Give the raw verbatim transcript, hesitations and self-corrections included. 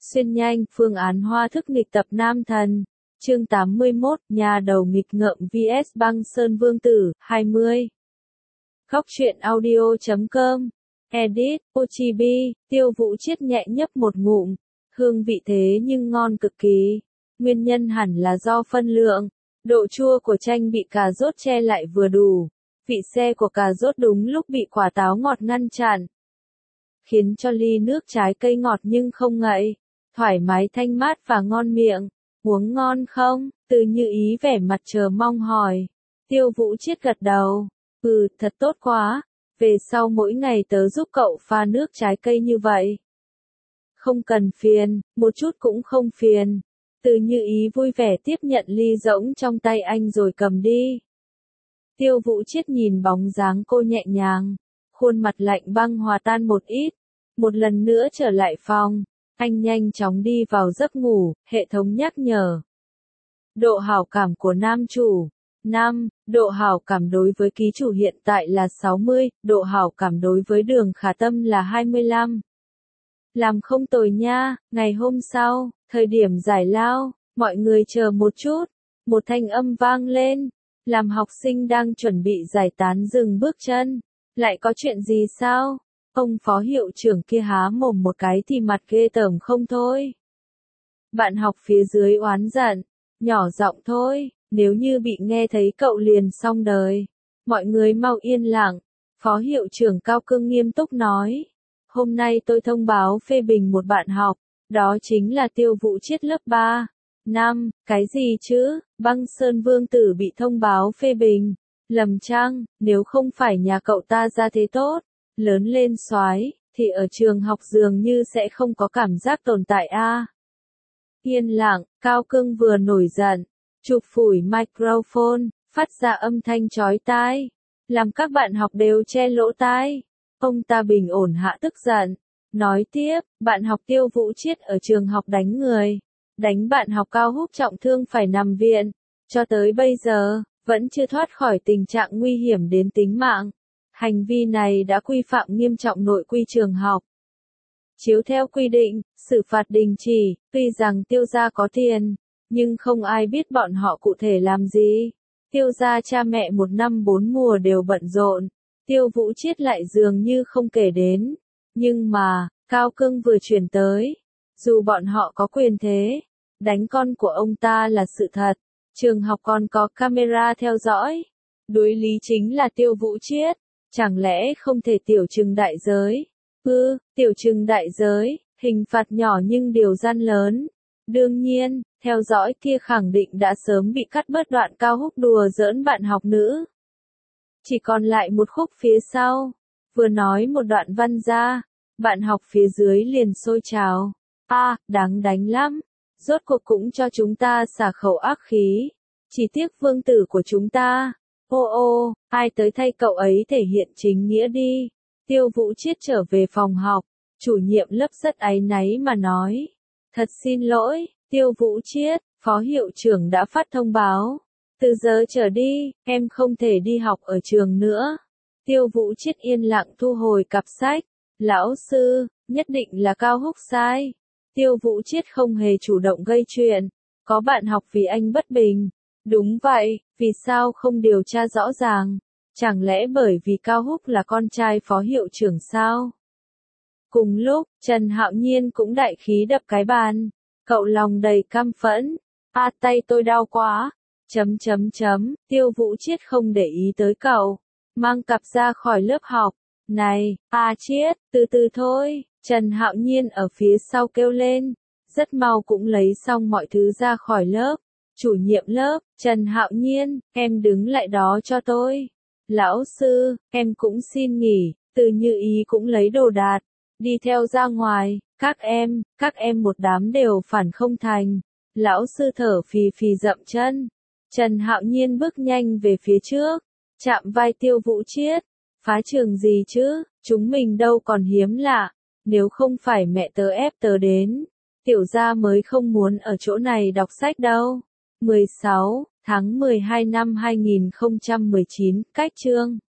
Xuyên nhanh, phương án hoa thức nghịch tập nam thần. Chương tám mươi mốt, nhà đầu nghịch ngợm vs băng sơn vương tử, hai mươi. Góc truyện audio chấm com. Edit, Ochibi, Tiêu Vũ Chiết nhẹ nhấp một ngụm. Hương vị thế nhưng ngon cực kỳ. Nguyên nhân hẳn là do phân lượng. Độ chua của chanh bị cà rốt che lại vừa đủ. Vị se của cà rốt đúng lúc bị quả táo ngọt ngăn chặn. Khiến cho ly nước trái cây ngọt nhưng không ngậy. Thoải mái thanh mát và ngon miệng. Uống ngon không? Từ Như Ý vẻ mặt chờ mong hỏi. Tiêu Vũ Chiết gật đầu. Ừ, thật tốt quá. Về sau mỗi ngày tớ giúp cậu pha nước trái cây như vậy. Không cần phiền, một chút cũng không phiền. Từ Như Ý vui vẻ tiếp nhận ly rỗng trong tay anh rồi cầm đi. Tiêu Vũ Chiết nhìn bóng dáng cô nhẹ nhàng. Khuôn mặt lạnh băng hòa tan một ít. Một lần nữa trở lại phòng. Anh nhanh chóng đi vào giấc ngủ, hệ thống nhắc nhở. Độ hảo cảm của nam chủ. năm. Độ hảo cảm đối với ký chủ hiện tại là sáu mươi, độ hảo cảm đối với Đường Khả Tâm là hai mươi lăm. Làm không tồi nha, ngày hôm sau, thời điểm giải lao, mọi người chờ một chút. Một thanh âm vang lên, làm học sinh đang chuẩn bị giải tán dừng bước chân. Lại có chuyện gì sao? Ông phó hiệu trưởng kia há mồm một cái thì mặt ghê tởm không thôi. Bạn học phía dưới oán giận, nhỏ giọng thôi, nếu như bị nghe thấy cậu liền xong đời. Mọi người mau yên lặng, phó hiệu trưởng Cao Cương nghiêm túc nói. Hôm nay tôi thông báo phê bình một bạn học, đó chính là Tiêu Vũ Chiết lớp ba. năm, cái gì chứ, băng sơn vương tử bị thông báo phê bình. Lầm chăng, nếu không phải nhà cậu ta ra thế tốt. Lớn lên soái thì ở trường học dường như sẽ không có cảm giác tồn tại a. À. Yên lặng, Cao Cương vừa nổi giận, chụp phủi microphone, phát ra âm thanh chói tai, làm các bạn học đều che lỗ tai. Ông ta bình ổn hạ tức giận, nói tiếp, bạn học Tiêu Vũ Chiết ở trường học đánh người, đánh bạn học Cao Húc trọng thương phải nằm viện, cho tới bây giờ, vẫn chưa thoát khỏi tình trạng nguy hiểm đến tính mạng. Hành vi này đã quy phạm nghiêm trọng nội quy trường học. Chiếu theo quy định, xử phạt đình chỉ, tuy rằng Tiêu gia có tiền, nhưng không ai biết bọn họ cụ thể làm gì. Tiêu gia cha mẹ một năm bốn mùa đều bận rộn, Tiêu Vũ Chiết lại dường như không kể đến. Nhưng mà, Cao Cương vừa chuyển tới, dù bọn họ có quyền thế, đánh con của ông ta là sự thật, trường học còn có camera theo dõi. Đối lý chính là Tiêu Vũ Chiết. Chẳng lẽ không thể tiểu trừng đại giới? Ừ, tiểu trừng đại giới, hình phạt nhỏ nhưng điều gian lớn. Đương nhiên, theo dõi kia khẳng định đã sớm bị cắt bớt đoạn Cao Húc đùa giỡn bạn học nữ. Chỉ còn lại một khúc phía sau. Vừa nói một đoạn văn ra, bạn học phía dưới liền sôi trào. A, à, đáng đánh lắm. Rốt cuộc cũng cho chúng ta xả khẩu ác khí. Chỉ tiếc vương tử của chúng ta. Ô ô, ai tới thay cậu ấy thể hiện chính nghĩa đi. Tiêu Vũ Chiết trở về phòng học, chủ nhiệm lớp rất áy náy mà nói. Thật xin lỗi, Tiêu Vũ Chiết, phó hiệu trưởng đã phát thông báo. Từ giờ trở đi, em không thể đi học ở trường nữa. Tiêu Vũ Chiết yên lặng thu hồi cặp sách. Lão sư, nhất định là Cao Húc sai. Tiêu Vũ Chiết không hề chủ động gây chuyện. Có bạn học vì anh bất bình. Đúng vậy, vì sao không điều tra rõ ràng? Chẳng lẽ bởi vì Cao Húc là con trai phó hiệu trưởng sao? Cùng lúc, Trần Hạo Nhiên cũng đại khí đập cái bàn. Cậu lòng đầy căm phẫn. A, tay tôi đau quá. Chấm chấm chấm, Tiêu Vũ Chiết không để ý tới cậu. Mang cặp ra khỏi lớp học. Này, A Chiết, từ từ thôi. Trần Hạo Nhiên ở phía sau kêu lên. Rất mau cũng lấy xong mọi thứ ra khỏi lớp. Chủ nhiệm lớp, Trần Hạo Nhiên, em đứng lại đó cho tôi. Lão sư, em cũng xin nghỉ. Từ Như Ý cũng lấy đồ đạc, đi theo ra ngoài. Các em, các em một đám đều phản không thành. Lão sư thở phì phì dậm chân. Trần Hạo Nhiên bước nhanh về phía trước, chạm vai Tiêu Vũ Chiết. Phá trường gì chứ, chúng mình đâu còn hiếm lạ. Nếu không phải mẹ tớ ép tớ đến, tiểu gia mới không muốn ở chỗ này đọc sách đâu. mười sáu tháng mười hai năm hai nghìn không trăm mười chín, cách chương